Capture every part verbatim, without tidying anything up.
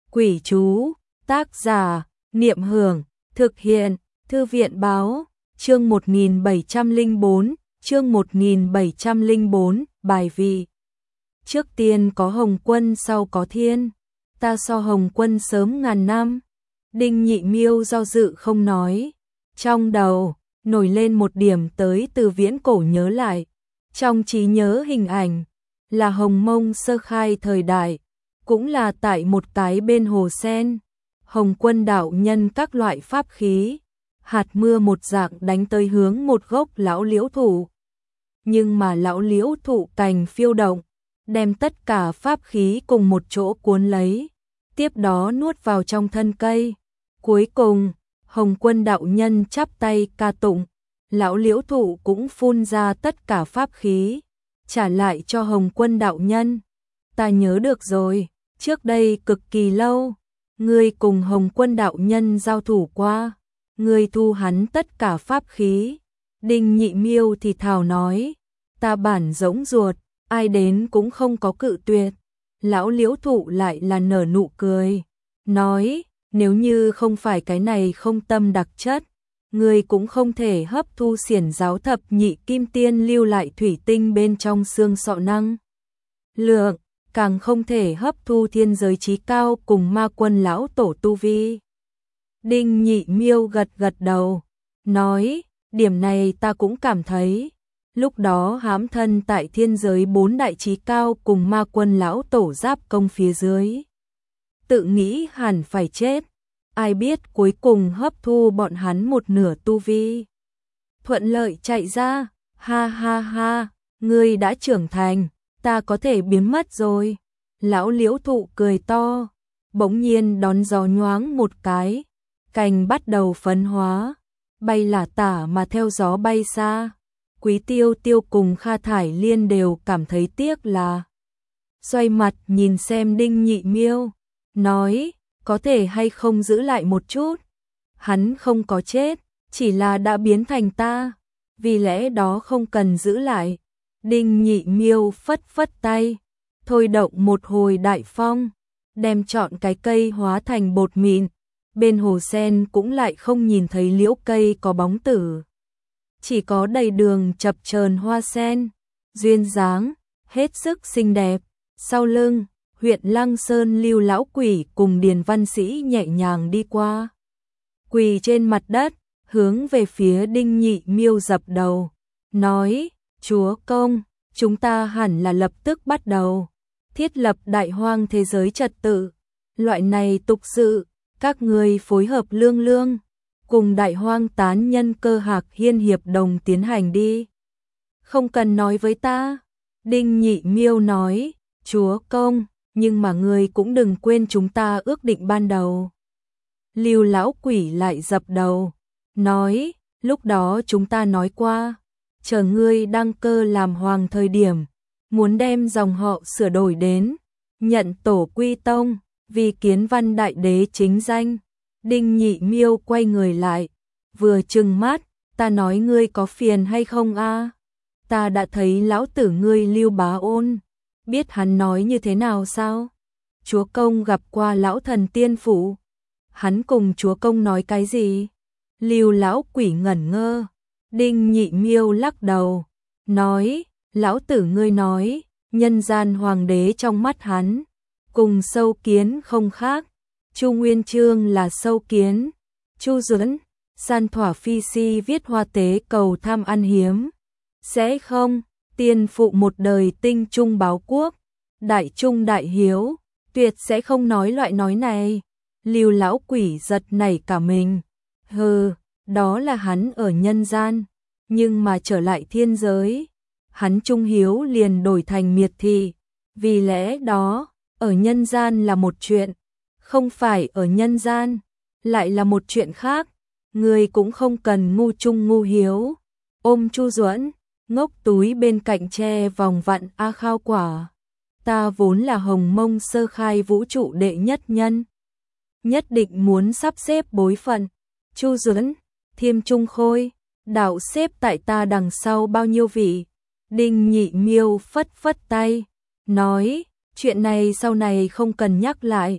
Quỷ chú, tác giả, Niệm Hưởng, thực hiện, Thư viện báo, chương một nghìn bảy trăm lẻ bốn, chương một nghìn bảy trăm lẻ bốn, bài vị. Trước tiên có Hồng Quân sau có Thiên, ta so Hồng Quân sớm ngàn năm. Đinh Nhị Miêu do dự không nói, trong đầu nổi lên một điểm tới từ viễn cổ nhớ lại, trong trí nhớ hình ảnh là Hồng Mông sơ khai thời đại, cũng là tại một cái bên hồ sen, Hồng Quân đạo nhân các loại pháp khí, hạt mưa một dạng đánh tới hướng một gốc lão liễu thụ. Nhưng mà lão liễu thụ cành phiêu động, đem tất cả pháp khí cùng một chỗ cuốn lấy, tiếp đó nuốt vào trong thân cây. Cuối cùng, Hồng Quân đạo nhân chắp tay ca tụng, lão liễu thụ cũng phun ra tất cả pháp khí, trả lại cho Hồng Quân đạo nhân. Ta nhớ được rồi, trước đây cực kỳ lâu, ngươi cùng Hồng Quân đạo nhân giao thủ qua, ngươi thu hắn tất cả pháp khí. Đinh Nhị Miêu thì thào nói, ta bản rỗng ruột, ai đến cũng không có cự tuyệt. Lão liễu thụ lại là nở nụ cười, nói, nếu như không phải cái này không tâm đặc chất, ngươi cũng không thể hấp thu xiển giáo thập nhị kim tiên lưu lại thủy tinh bên trong xương sọ năng lượng, càng không thể hấp thu thiên giới chí cao cùng ma quân lão tổ tu vi. Đinh Nhị Miêu gật gật đầu, nói, điểm này ta cũng cảm thấy, lúc đó hãm thân tại thiên giới bốn đại chí cao cùng ma quân lão tổ giáp công phía dưới, tự nghĩ hẳn phải chết, ai biết cuối cùng hấp thu bọn hắn một nửa tu vi, thuận lợi chạy ra. Ha ha ha, ngươi đã trưởng thành, ta có thể biến mất rồi. Lão liễu thụ cười to, bỗng nhiên đón gió nhoáng một cái, cành bắt đầu phấn hóa, bay lả tả mà theo gió bay xa. Quý Tiêu Tiêu cùng Kha Thải Liên đều cảm thấy tiếc là, xoay mặt nhìn xem Đinh Nhị Miêu, nói, có thể hay không giữ lại một chút. Hắn không có chết, chỉ là đã biến thành ta, vì lẽ đó không cần giữ lại. Đinh Nhị Miêu phất phất tay, thôi động một hồi đại phong, đem trọn cái cây hóa thành bột mịn. Bên hồ sen cũng lại không nhìn thấy liễu cây có bóng tử, chỉ có đầy đường chập chờn hoa sen, duyên dáng, hết sức xinh đẹp. Sau lưng, huyện Lăng Sơn Lưu lão quỷ cùng Điền Văn Sĩ nhẹ nhàng đi qua, quỳ trên mặt đất, hướng về phía Đinh Nhị Miêu dập đầu, nói, chúa công, chúng ta hẳn là lập tức bắt đầu thiết lập đại hoang thế giới trật tự. Loại này tục sự, các ngươi phối hợp lương lương, cùng đại hoang tán nhân Cơ Hạc Hiên hiệp đồng tiến hành đi. Không cần nói với ta. Đinh Nhị Miêu nói, chúa công, nhưng mà ngươi cũng đừng quên chúng ta ước định ban đầu. Lưu lão quỷ lại dập đầu, nói, lúc đó chúng ta nói qua, chờ ngươi đăng cơ làm hoàng thời điểm, muốn đem dòng họ sửa đổi đến nhận tổ quy tông, vì kiến văn đại đế chính danh. Đinh Nhị Miêu quay người lại, vừa trừng mắt, ta nói ngươi có phiền hay không a? Ta đã thấy lão tử ngươi Lưu Bá Ôn, biết hắn nói như thế nào sao? Chúa công gặp qua lão thần tiên phủ, hắn cùng chúa công nói cái gì? Lưu lão quỷ ngẩn ngơ. Đinh Nhị Miêu lắc đầu, nói, lão tử ngươi nói, nhân gian hoàng đế trong mắt hắn, cùng sâu kiến không khác. Chu Nguyên Chương là sâu kiến, Chu Duẫn, San Thỏa Phi Si viết hoa tế cầu tham ăn hiếm. Sẽ không, tiên phụ một đời tinh trung báo quốc, đại trung đại hiếu, tuyệt sẽ không nói loại nói này. Lưu lão quỷ giật nảy cả mình, hừ, đó là hắn ở nhân gian, nhưng mà trở lại thiên giới, hắn trung hiếu liền đổi thành miệt thị, vì lẽ đó, ở nhân gian là một chuyện, không phải ở nhân gian, lại là một chuyện khác. Người cũng không cần ngu trung ngu hiếu. Ôm Chu Duẫn, ngốc túi bên cạnh tre vòng vặn A Khao quả. Ta vốn là Hồng Mông sơ khai vũ trụ đệ nhất nhân, nhất định muốn sắp xếp bối phận. Chu Duẫn, Thiêm Trung Khôi, đạo xếp tại ta đằng sau bao nhiêu vị? Đinh Nhị Miêu phất phất tay, nói, chuyện này sau này không cần nhắc lại.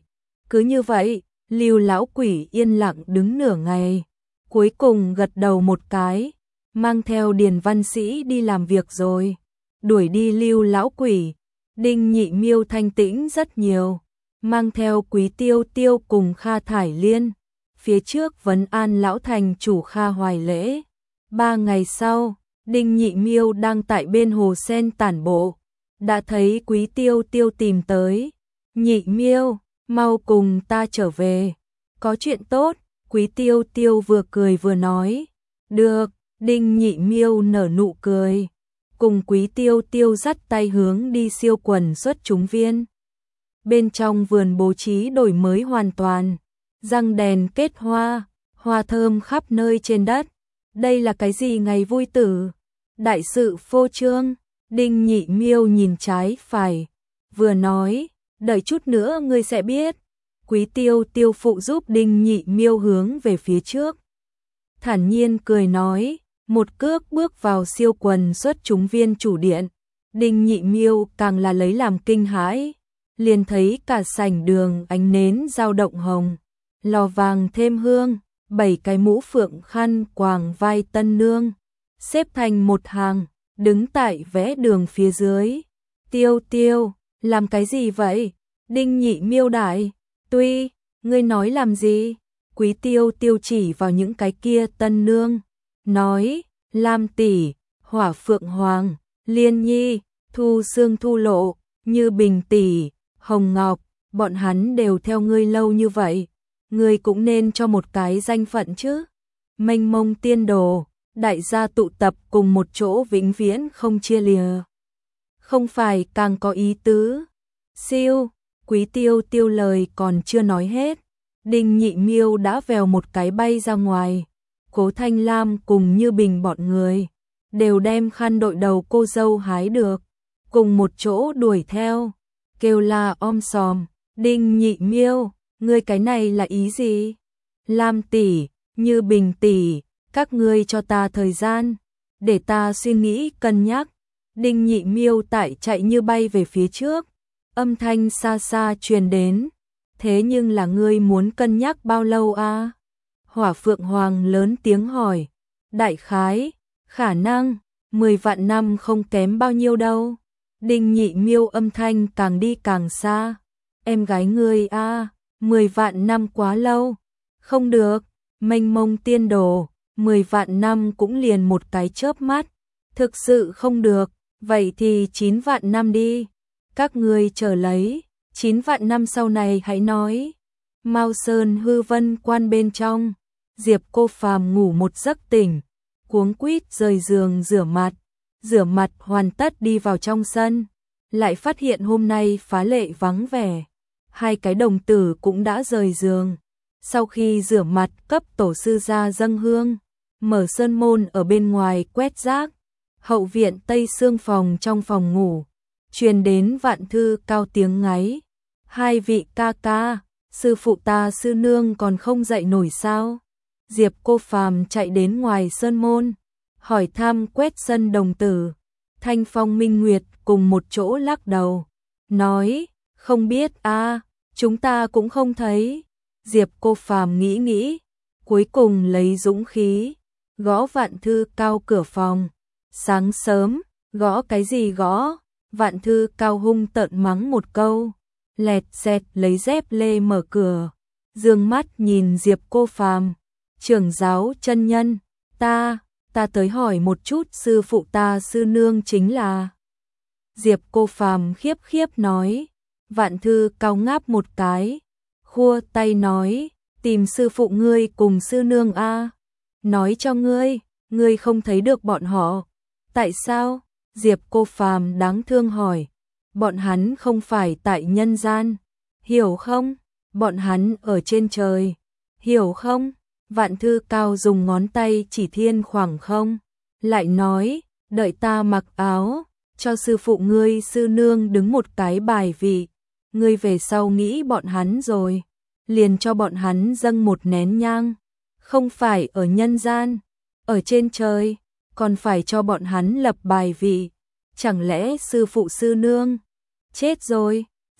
Cứ như vậy, Lưu lão quỷ yên lặng đứng nửa ngày, cuối cùng gật đầu một cái, mang theo Điền Văn Sĩ đi làm việc rồi. Đuổi đi Lưu lão quỷ, Đinh Nhị Miêu thanh tĩnh rất nhiều, mang theo Quý Tiêu Tiêu cùng Kha Thải Liên, phía trước vấn an lão thành chủ Kha Hoài Lễ. Ba ngày sau, Đinh Nhị Miêu đang tại bên hồ sen tản bộ, đã thấy Quý Tiêu Tiêu tìm tới. Nhị Miêu, mau cùng ta trở về, có chuyện tốt. Quý Tiêu Tiêu vừa cười vừa nói. Được. Đinh Nhị Miêu nở nụ cười, cùng Quý Tiêu Tiêu dắt tay hướng đi siêu quần xuất chúng viên. Bên trong vườn bố trí đổi mới hoàn toàn, răng đèn kết hoa, hoa thơm khắp nơi trên đất. Đây là cái gì ngày vui tử? Đại sự phô trương. Đinh Nhị Miêu nhìn trái phải, vừa nói, đợi chút nữa ngươi sẽ biết. Quý Tiêu Tiêu phụ giúp Đinh Nhị Miêu hướng về phía trước, thản nhiên cười nói, một cước bước vào siêu quần xuất chúng viên chủ điện. Đinh Nhị Miêu càng là lấy làm kinh hãi, liền thấy cả sảnh đường ánh nến dao động hồng, lò vàng thêm hương, bảy cái mũ phượng khăn quàng vai tân nương, xếp thành một hàng, đứng tại vẽ đường phía dưới. Tiêu Tiêu, làm cái gì vậy? Đinh Nhị Miêu đại, tuy, ngươi nói làm gì? Quý Tiêu Tiêu chỉ vào những cái kia tân nương, nói, Lam tỷ, Hỏa Phượng Hoàng, Liên Nhi, Thu Sương Thu Lộ, Như Bình tỷ, Hồng Ngọc, bọn hắn đều theo ngươi lâu như vậy, ngươi cũng nên cho một cái danh phận chứ. Mênh mông tiên đồ, đại gia tụ tập cùng một chỗ vĩnh viễn không chia lìa, không phải càng có ý tứ. Siêu, Quý Tiêu Tiêu lời còn chưa nói hết, Đinh Nhị Miêu đã vèo một cái bay ra ngoài. Cố Thanh Lam cùng Như Bình bọn người đều đem khăn đội đầu cô dâu hái được, cùng một chỗ đuổi theo, kêu la om sòm. Đinh Nhị Miêu, ngươi cái này là ý gì? Lam tỷ, Như Bình tỷ, các ngươi cho ta thời gian, để ta suy nghĩ cân nhắc. Đinh Nhị Miêu tại chạy như bay về phía trước, âm thanh xa xa truyền đến, thế nhưng là ngươi muốn cân nhắc bao lâu a? Hỏa Phượng Hoàng lớn tiếng hỏi. Đại khái, khả năng, mười vạn năm không kém bao nhiêu đâu. Đinh Nhị Miêu âm thanh càng đi càng xa. Em gái ngươi a, mười vạn năm quá lâu. Không được, mênh mông tiên đồ, mười vạn năm cũng liền một cái chớp mắt. Thực sự không được, vậy thì chín vạn năm đi. Các ngươi chờ lấy, chín vạn năm sau này hãy nói. Mao Sơn Hư Vân Quan bên trong, Diệp Cô Phàm ngủ một giấc tỉnh, cuống quýt rời giường rửa mặt, rửa mặt hoàn tất đi vào trong sân, lại phát hiện hôm nay phá lệ vắng vẻ, hai cái đồng tử cũng đã rời giường. Sau khi rửa mặt cấp tổ sư ra dâng hương, mở sơn môn ở bên ngoài quét rác, hậu viện tây xương phòng trong phòng ngủ, truyền đến Vạn Thư Cao tiếng ngáy. Hai vị ca ca, sư phụ ta sư nương còn không dậy nổi sao? Diệp Cô Phàm chạy đến ngoài sơn môn, hỏi thăm quét sân đồng tử. Thanh Phong Minh Nguyệt cùng một chỗ lắc đầu, nói, không biết a, chúng ta cũng không thấy. Diệp Cô Phàm nghĩ nghĩ, cuối cùng lấy dũng khí, gõ Vạn Thư Cao cửa phòng. Sáng sớm, gõ cái gì gõ? Vạn Thư Cao hung tợn mắng một câu, lẹt xẹt lấy dép lê mở cửa, dương mắt nhìn Diệp Cô Phàm. Trưởng giáo chân nhân, ta, ta tới hỏi một chút sư phụ ta sư nương chính là. Diệp Cô Phàm khiếp khiếp nói. Vạn Thư Cao ngáp một cái, khua tay nói, tìm sư phụ ngươi cùng sư nương a. Nói cho ngươi, ngươi không thấy được bọn họ. Tại sao? Diệp Cô Phàm đáng thương hỏi. Bọn hắn không phải tại nhân gian, hiểu không? Bọn hắn ở trên trời, hiểu không? Vạn Thư Cao dùng ngón tay chỉ thiên khoảng không, lại nói, đợi ta mặc áo, cho sư phụ ngươi sư nương đứng một cái bài vị, ngươi về sau nghĩ bọn hắn rồi, liền cho bọn hắn dâng một nén nhang, không phải ở nhân gian, ở trên trời, còn phải cho bọn hắn lập bài vị, chẳng lẽ sư phụ sư nương chết rồi?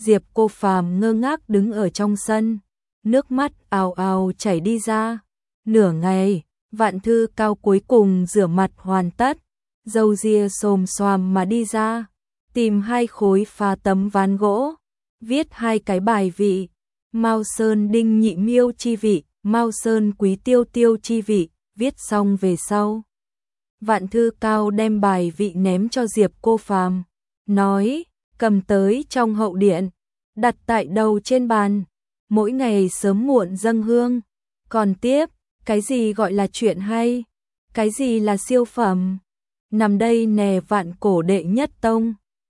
Diệp Cô Phàm ngơ ngác đứng ở trong sân, nước mắt ào ào chảy đi ra. Nửa ngày, Vạn Thư Cao cuối cùng rửa mặt hoàn tất, râu ria xồm xoàm mà đi ra, tìm hai khối phá tấm ván gỗ, viết hai cái bài vị, Mao Sơn Đinh Nhị Miêu chi vị, Mao Sơn Quý Tiêu Tiêu chi vị, viết xong về sau. Vạn Thư Cao đem bài vị ném cho Diệp Cô Phàm, nói, cầm tới trong hậu điện, đặt tại đầu trên bàn, mỗi ngày sớm muộn dâng hương. Còn tiếp, cái gì gọi là chuyện hay, cái gì là siêu phẩm, nằm đây nè, vạn cổ đệ nhất tông.